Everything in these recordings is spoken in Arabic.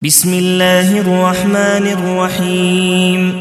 بسم الله الرحمن الرحيم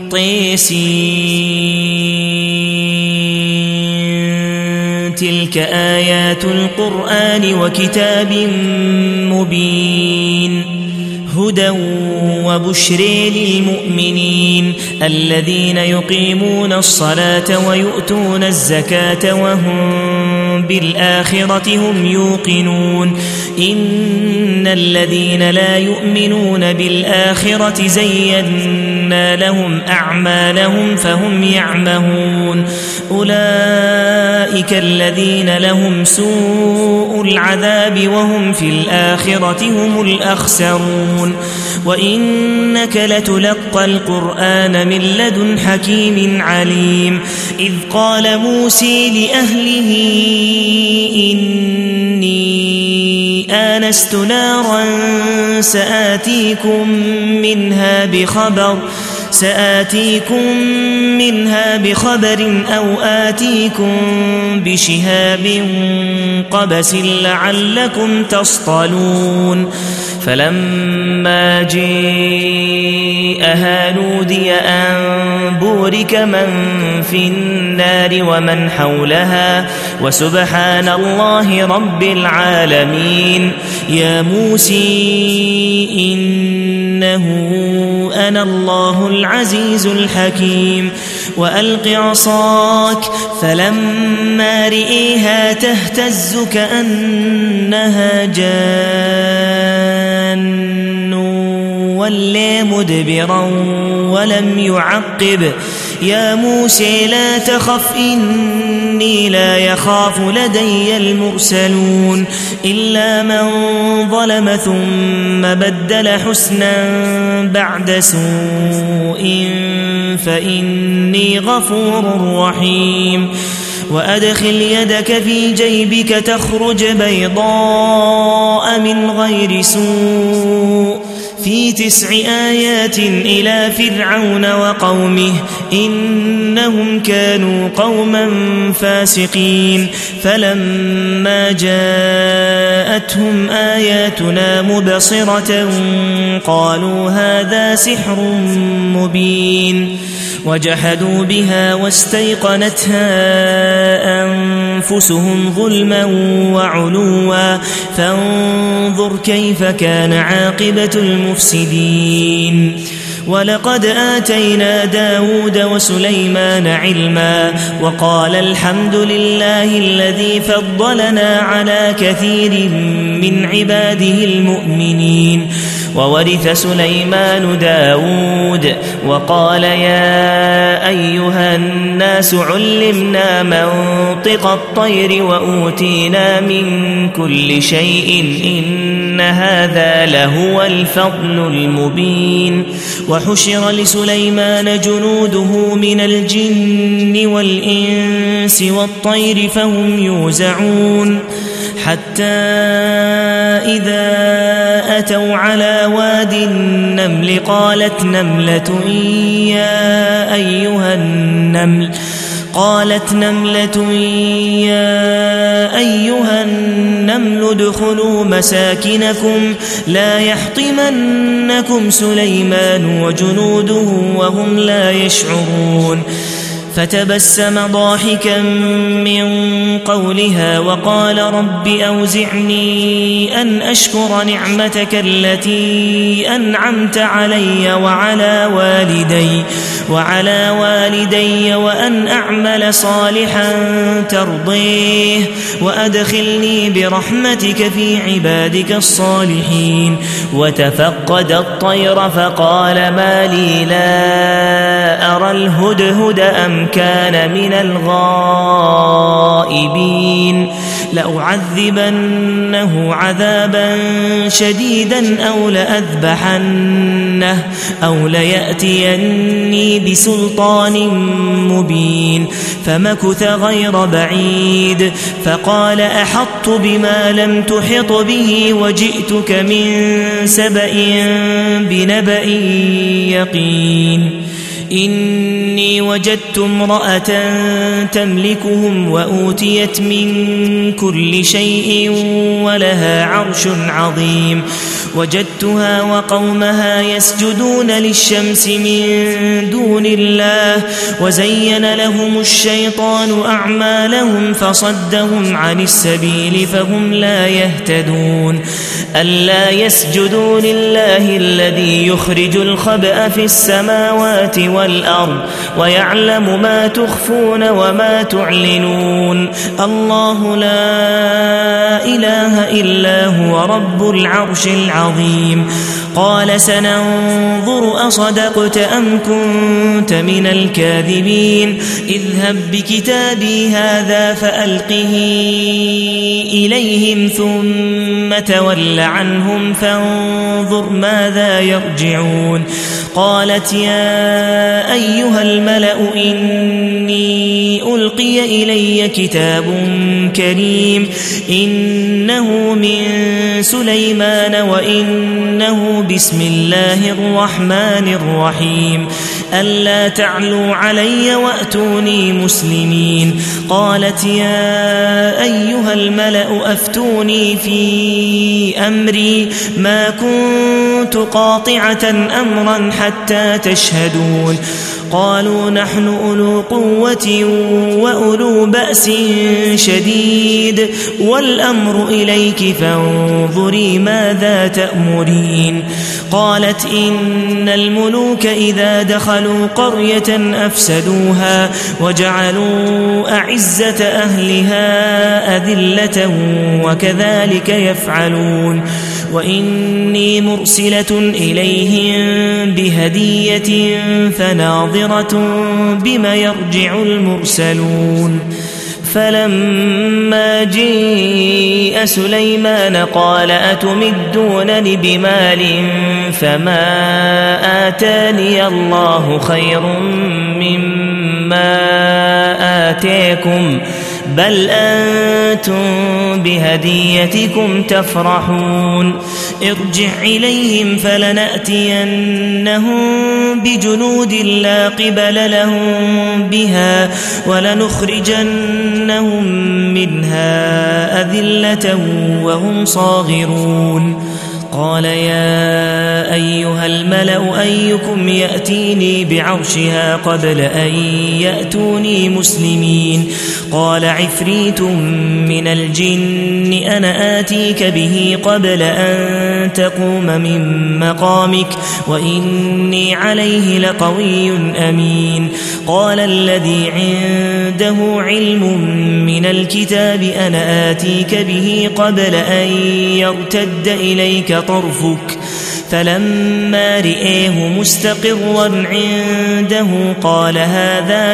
طيسين تلك آيات القرآن وكتاب مبين هدى وبشر للمؤمنين الذين يقيمون الصلاة ويؤتون الزكاة وهم بالآخرة هم يوقنون إن الذين لا يؤمنون بالآخرة زينا لهم أعمالهم فهم يعمهون أولئك الذين لهم سوء العذاب وهم في الآخرة هم الأخسرون وإنك لتلقى القرآن من لدن حكيم عليم إذ قال موسى لأهله إني آنست نارا سآتيكم منها بخبر أو آتيكم بشهاب قبس لعلكم تصطلون فلما جاءها نودي أن بورك من في النار ومن حولها وسبحان الله رب العالمين يا موسى إنه أنا الله العزيز الحكيم وألق عصاك فلما رئيها تهتز كأنها جان ولى مدبرا ولم يعقب يا موسى لا تخف إني لا يخاف لدي المرسلون إلا من ظلم ثم بدل حسنا بعد سوء فإني غفور رحيم وأدخل يدك في جيبك تخرج بيضاء من غير سوء في 9 آيات إلى فرعون وقومه إنهم كانوا قوما فاسقين فلما جاءتهم آياتنا مبصرة قالوا هذا سحر مبين وجحدوا بها واستيقنتها أنفسهم ظلما وعلوا فانظر كيف كان عاقبة المفسدين ولقد آتينا داود وسليمان علما وقال الحمد لله الذي فضلنا على كثير من عباده المؤمنين وورث سليمان داود وقال يا أيها الناس علمنا منطق الطير وأوتينا من كل شيء إن هذا لهو الفضل المبين وحشر لسليمان جنوده من الجن والإنس والطير فهم يوزعون حتى إذا أتوا على واد النمل قالت نملة يا أيها النمل ادخلوا مساكنكم لا يحطمنكم سليمان وجنوده وهم لا يشعرون فتبسم ضاحكا من قولها وقال رب أوزعني أن أشكر نعمتك التي أنعمت علي وعلى والدي وأن أعمل صالحا ترضيه وأدخلني برحمتك في عبادك الصالحين وتفقد الطير فقال ما لي لا أرى الهدهد أم كان من الغائبين لأعذبنه عذابا شديدا أو لأذبحنه أو ليأتيني بسلطان مبين فمكث غير بعيد فقال أحطت بما لم تحط به وجئتك من سبأ بنبأ يقين إني وجدت امرأة تملكهم وأوتيت من كل شيء ولها عرش عظيم وجدتها وقومها يسجدون للشمس من دون الله وزين لهم الشيطان أعمالهم فصدهم عن السبيل فهم لا يهتدون ألا يسجدوا لله الذي يخرج الخبأ في السماوات والأرض ويعلم ما تخفون وما تعلنون الله لا إله إلا هو رب العرش العظيم قال سننظر أصدقت أم كنت من الكاذبين اذهب بكتابي هذا فألقه إليهم ثم تول عنهم فانظر ماذا يرجعون قالت يا أيها الملأ إني ألقي إلي كتاب كريم إنه من سليمان وإنه بسم الله الرحمن الرحيم ألا تعلوا علي وأتوني مسلمين قالت يا أيها الملأ أفتوني في أمري ما كنت قاطعة أمرا حتى تشهدون قالوا نحن أولو قوة وأولو بأس شديد والأمر إليك فانظري ماذا تأمرين قالت إن الملوك إذا دخلوا قرية أفسدوها وجعلوا أعزة أهلها أذلة وكذلك يفعلون وإني مرسلة إليهم بهدية فناظرة بما يرجع المرسلون فلما جيء سليمان قال أتمدونني بمال فما آتاني الله خير مما آتيكم بل أنتم بهديتكم تفرحون ارجع إليهم فلنأتينهم بجنود لا قبل لهم بها ولنخرجنهم منها أذلة وهم صاغرون قال يا أيها الملأ أيكم يأتيني بعرشها قبل أن يأتوني مسلمين قال عفريت من الجن أنا آتيك به قبل أن تقوم من مقامك وإني عليه لقوي أمين قال الذي عنده علم من الكتاب أنا آتيك به قبل أن يرتد إليك طرفك فلما رئيه مستقرا عنده قال هذا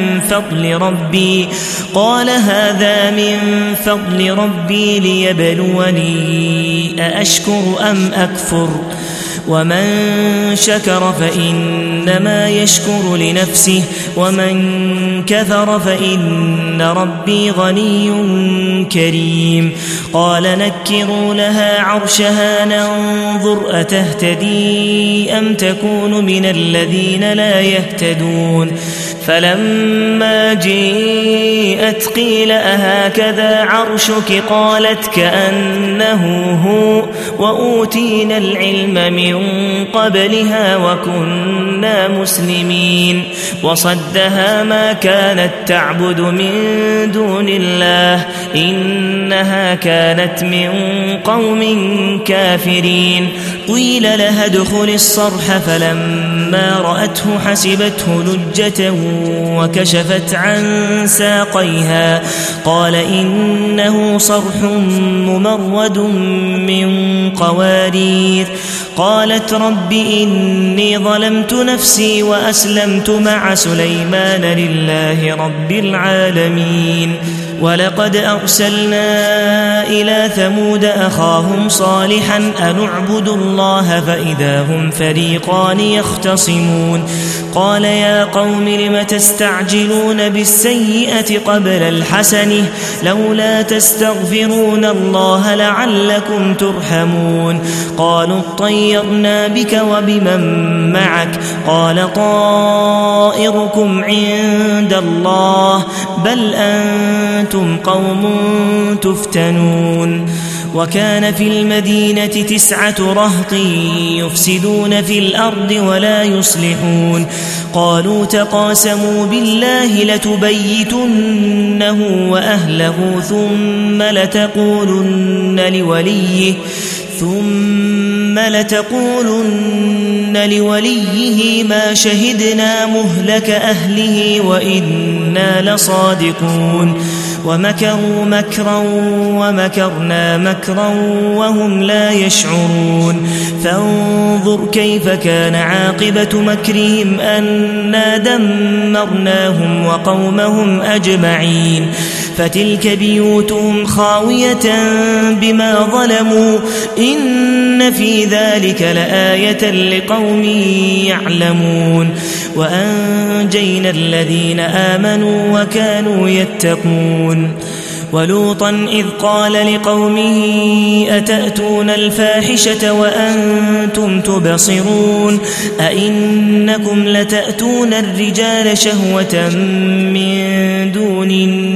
من فضل ربي ليبلوني أأشكر أم أكفر ومن شكر فإنما يشكر لنفسه ومن كفر فإن ربي غني كريم قال نكروا لها عرشها ننظر أتهتدي أم تكون من الذين لا يهتدون فلما جيءت قيل أهكذا عرشك قالت كأنه هو وأوتينا العلم من قبلها وكنا مسلمين وصدها ما كانت تعبد من دون الله إنها كانت من قوم كافرين قيل لها ادخل الصرح فلما رأته حسبته لجة وكشفت عن ساقيها قال إنه صرح ممرد من قوارير قالت رب إني ظلمت نفسي وأسلمت مع سليمان لله رب العالمين ولقد أرسلنا إلى ثمود أخاهم صالحا أن اعبدوا الله فإذا هم فريقان يختصمون قال يا قوم لم تستعجلون بالسيئة قبل الحسنة لولا تستغفرون الله لعلكم ترحمون قالوا اطيرنا بك وبمن معك قال طائركم عند الله بل أنتم قوم تفتنون وكان في المدينة 9 رهط يفسدون في الأرض ولا يصلحون قالوا تقاسموا بالله لتبيتنه وأهله ثم لتقولن لوليه ما شهدنا مهلك أهله وإنا لصادقون ومكروا مكرا ومكرنا مكرا وهم لا يشعرون فانظر كيف كان عاقبة مكرهم أنا دمرناهم وقومهم أجمعين فتلك بيوتهم خاوية بما ظلموا إن في ذلك لآية لقوم يعلمون وأنجينا الذين آمنوا وكانوا يتقون ولوطا إذ قال لقومه أتأتون الفاحشة وأنتم تبصرون أئنكم لتأتون الرجال شهوة من دون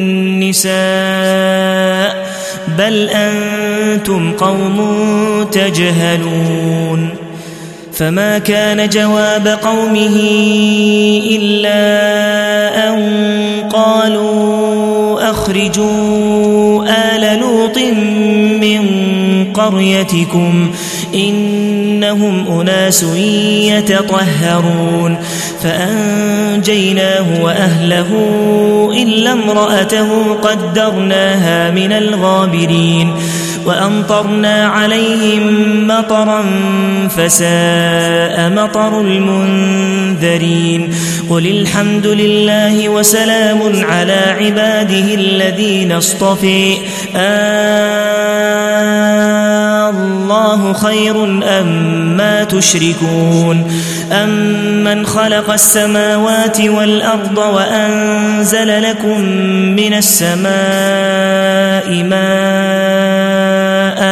النساء بل أنتم قوم تجهلون فما كان جواب قومه إلا أن قالوا أخرجوا آل لوط من قريتكم إنهم أناس يتطهرون فأنجيناه وأهله إلا امرأته قدرناها من الغابرين وأمطرنا عليهم مطرا فساء مطر المنذرين قل الحمد لله وسلام على عباده الذين اصطفى الله خير أما تشركون أمن خلق السماوات والأرض وأنزل لكم من السماء ماء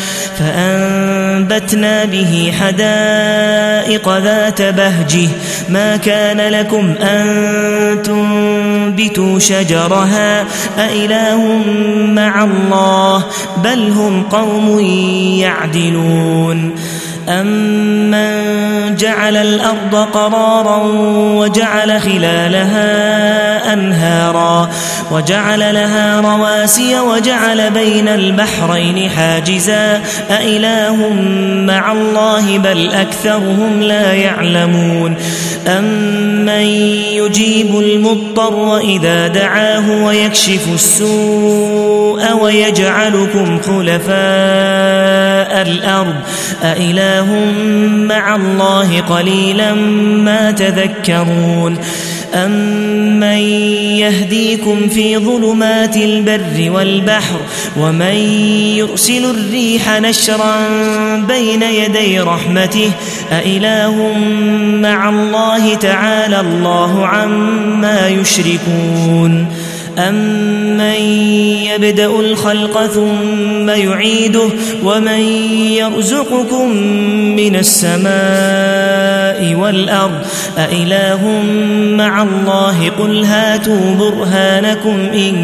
فأنبتنا به حدائق ذات بهجه ما كان لكم أن تنبتوا شجرها أإله مع الله بل هم قوم يعدلون أمن جعل الأرض قرارا وجعل خلالها أنهارا وجعل لها رواسي وجعل بين البحرين حاجزا أإله مع الله بل أكثرهم لا يعلمون أمن يجيب المضطر إذا دعاه ويكشف السوء ويجعلكم خلفاء الأرض أإله مع الله قليلا ما تذكرون أمن يهديكم في ظلمات البر والبحر ومن يرسل الريح نشرا بين يدي رحمته أإله مع الله تعالى الله عما يشركون أمن يبدأ الخلق ثم يعيده ومن يرزقكم من السماء والأرض أإله مع الله قل هاتوا برهانكم إن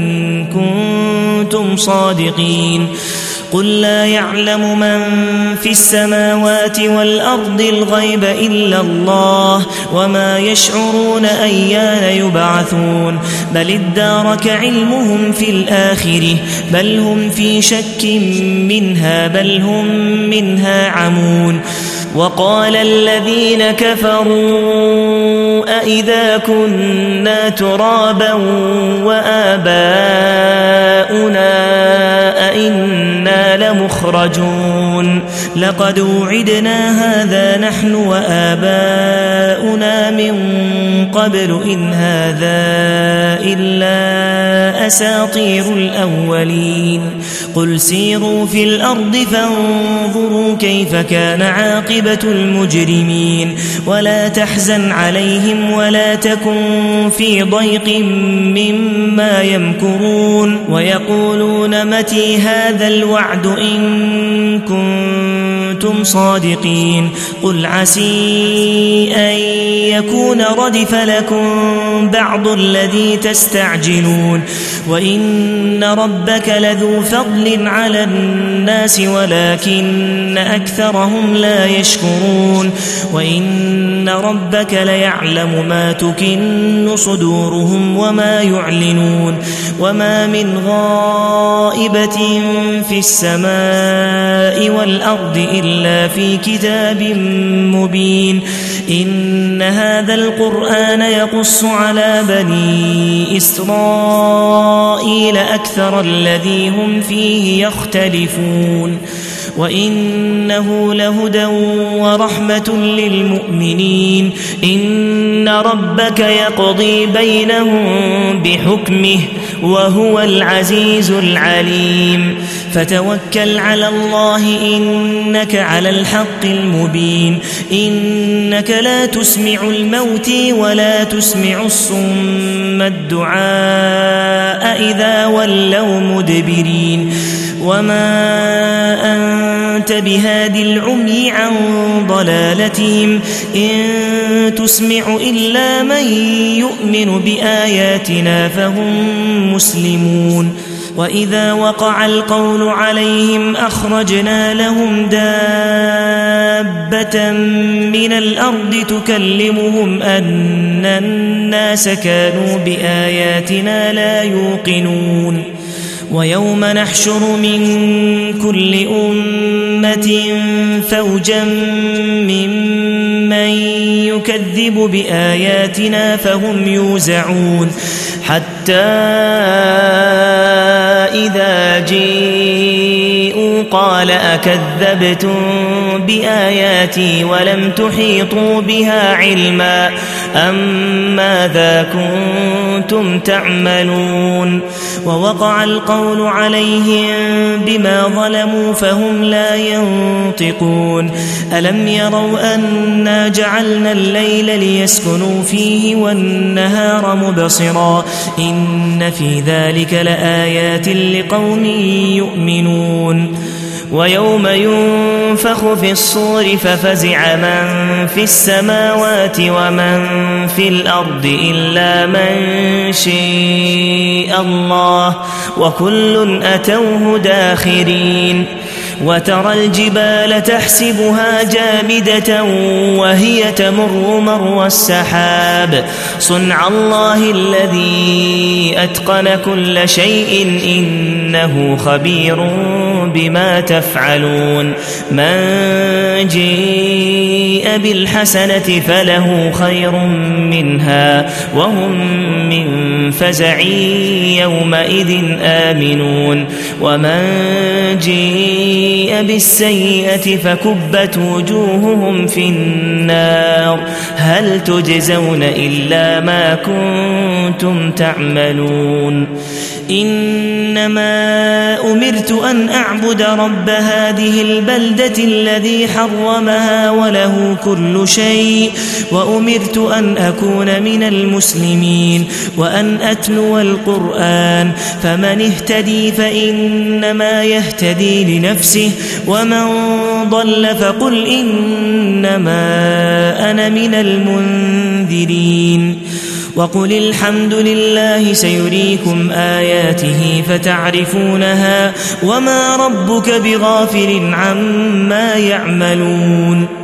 كنتم صادقين قل لا يعلم من في السماوات والأرض الغيب إلا الله وما يشعرون أيان يبعثون بل ادارك علمهم في الآخرة بل هم في شك منها بل هم منها عمون وقال الذين كفروا أئذا كنا ترابا وآباؤنا أئنا لمخرجون لقد وعدنا هذا نحن وآباؤنا من قبل إن هذا إلا أساطير الأولين قل سيروا في الأرض فانظروا كيف كان عاقبة المجرمين ولا تحزن عليهم ولا تكن في ضيق مما يمكرون ويقولون متى هذا الوعد إن كنتم صادقين قل عسي أن يكون ردف لكم بعض الذي تستعجلون وإن ربك لذو فضل على الناس ولكن أكثرهم لا يشكرون وإن ربك ليعلم ما تكن صدورهم وما يعلنون وما من غائبة في السماء والأرض إلا في كتاب مبين إن هذا القرآن يقص على بني إسرائيل أكثر الذي هم فيه يختلفون وإنه لهدى ورحمة للمؤمنين إن ربك يقضي بينهم بحكمه وهو العزيز العليم فتوكل على الله إنك على الحق المبين إنك لا تسمع الموت ولا تسمع الصم الدعاء إذا ولوا مدبرين وما أنت بهادي العمي عن ضلالتهم إن تسمع إلا من يؤمن بآياتنا فهم مسلمون وإذا وقع القول عليهم أخرجنا لهم دابة من الأرض تكلمهم أن الناس كانوا بآياتنا لا يوقنون ويوم نحشر من كل أمة فوجا ممن يكذب بآياتنا فهم يوزعون حتى إذا جيءوا قال أكذبتم بآياتي ولم تحيطوا بها علما أم ماذا كنتم تعملون ووقع القول عليهم بما ظلموا فهم لا ينطقون ألم يروا أنا جعلنا الليل ليسكنوا فيه والنهار مبصرا إن في ذلك لآيات لقوم يؤمنون ويوم ينفخ في الصور ففزع من في السماوات ومن في الأرض إلا من شاء الله وكل أتوه داخرين وترى الجبال تحسبها جامدة وهي تمر مر السحاب صنع الله الذي أتقن كل شيء إنه خبير بما تفعلون من جيء بالحسنة فله خير منها وهم من فزع يومئذ آمنون ومن جيء بالسيئة فكبت وجوههم في النار هل تجزون إلا ما كنتم تعملون إنما أمرت أن أعبد رب هذه البلدة الذي حرمها وله كل شيء وأمرت أن أكون من المسلمين وأن أتلو القرآن فمن اهتدي فإنما يهتدي لنفسه ومن ضل فقل إنما أنا من المنذرين وقل الحمد لله سيريكم آياته فتعرفونها وما ربك بغافل عما يعملون